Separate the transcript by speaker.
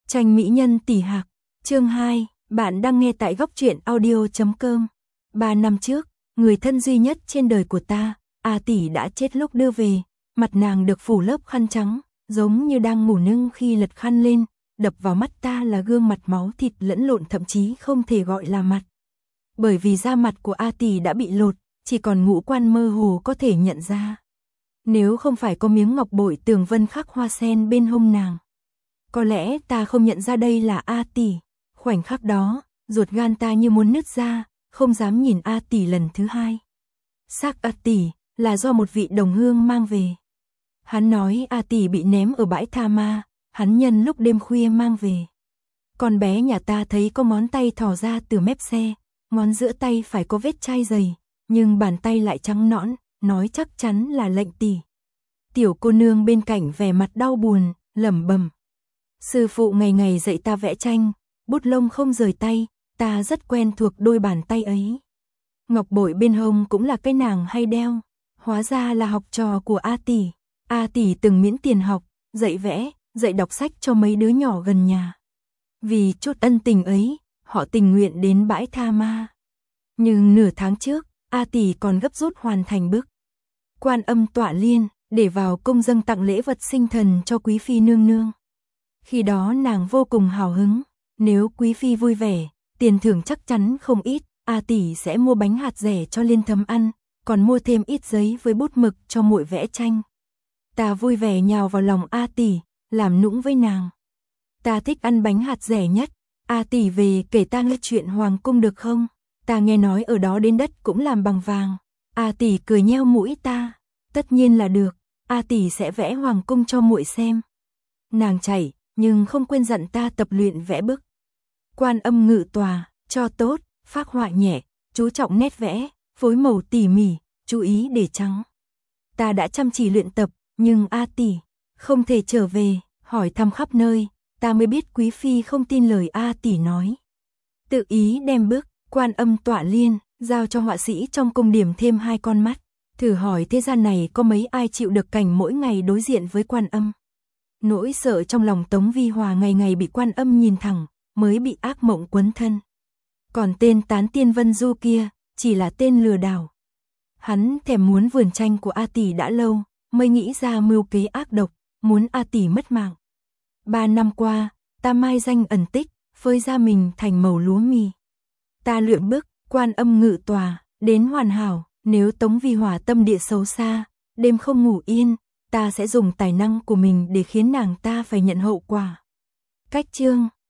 Speaker 1: Tranh mỹ nhân tỷ hạc, chương 2, bạn đang nghe tại góc truyện audio.com. 3 năm trước, người thân duy nhất trên đời của ta, A tỷ đã chết lúc đưa về, mặt nàng được phủ lớp khăn trắng, giống như đang ngủ nưng khi lật khăn lên, đập vào mắt ta là gương mặt máu thịt lẫn lộn thậm chí không thể gọi là mặt. Bởi vì da mặt của A tỷ đã bị lột, chỉ còn ngũ quan mơ hồ có thể nhận ra. Nếu không phải có miếng ngọc bội tường vân khắc hoa sen bên hông nàng, có lẽ ta không nhận ra đây là A tỷ. Khoảnh khắc đó, ruột gan ta như muốn nứt ra, không dám nhìn A tỷ lần thứ hai. Xác A tỷ là do một vị đồng hương mang về. Hắn nói A tỷ bị ném ở bãi tha ma, hắn nhân lúc đêm khuya mang về. Con bé nhà ta thấy có ngón tay thò ra từ mép xe, ngón giữa tay phải có vết chai dày, nhưng bàn tay lại trắng nõn, nói chắc chắn là lệnh tỷ. Tiểu cô nương bên cạnh vẻ mặt đau buồn, lẩm bẩm. Sư phụ ngày ngày dạy ta vẽ tranh, bút lông không rời tay, ta rất quen thuộc đôi bàn tay ấy. Ngọc bội bên hông cũng là cái nàng hay đeo, hóa ra là học trò của A tỷ. A tỷ từng miễn tiền học, dạy vẽ, dạy đọc sách cho mấy đứa nhỏ gần nhà. Vì chút ân tình ấy, họ tình nguyện đến bãi tha ma. Nhưng nửa tháng trước, A tỷ còn gấp rút hoàn thành bước Quan Âm tọa liên, để vào cung dâng tặng lễ vật sinh thần cho quý phi nương nương. Khi đó nàng vô cùng hào hứng, nếu quý phi vui vẻ, tiền thưởng chắc chắn không ít, A tỷ sẽ mua bánh hạt rẻ cho Liên Thấm ăn, còn mua thêm ít giấy với bút mực cho muội vẽ tranh. Ta vui vẻ nhào vào lòng A tỷ, làm nũng với nàng. Ta thích ăn bánh hạt rẻ nhất, A tỷ về kể ta nghe chuyện hoàng cung được không? Ta nghe nói ở đó đến đất cũng làm bằng vàng. A tỷ cười nheo mũi ta, tất nhiên là được, A tỷ sẽ vẽ hoàng cung cho muội xem. Nàng chảy, nhưng không quên dặn ta tập luyện vẽ bức Quan Âm ngự tòa, cho tốt, phác họa nhẹ, chú trọng nét vẽ, phối màu tỉ mỉ, chú ý để trắng. Ta đã chăm chỉ luyện tập, nhưng A tỷ không thể trở về, hỏi thăm khắp nơi, ta mới biết quý phi không tin lời A tỷ nói. Tự ý đem bức Quan Âm tọa liên giao cho họa sĩ trong cung điểm thêm 2 con mắt, thử hỏi thế gian này có mấy ai chịu được cảnh mỗi ngày đối diện với Quan Âm. Nỗi sợ trong lòng Tống Vi Hòa ngày ngày bị Quan Âm nhìn thẳng, mới bị ác mộng quấn thân. Còn tên Tán Tiên Vân Du kia, chỉ là tên lừa đảo. Hắn thèm muốn vườn tranh của A tỷ đã lâu, mới nghĩ ra mưu kế ác độc, muốn A tỷ mất mạng. 3 năm qua, ta mai danh ẩn tích, phơi ra mình thành màu lúa mì. Ta luyện bức Quan Âm ngự tòa, đến hoàn hảo, nếu Tống Vi Hòa tâm địa xấu xa, đêm không ngủ yên, ta sẽ dùng tài năng của mình để khiến nàng ta phải nhận hậu quả. Cách chương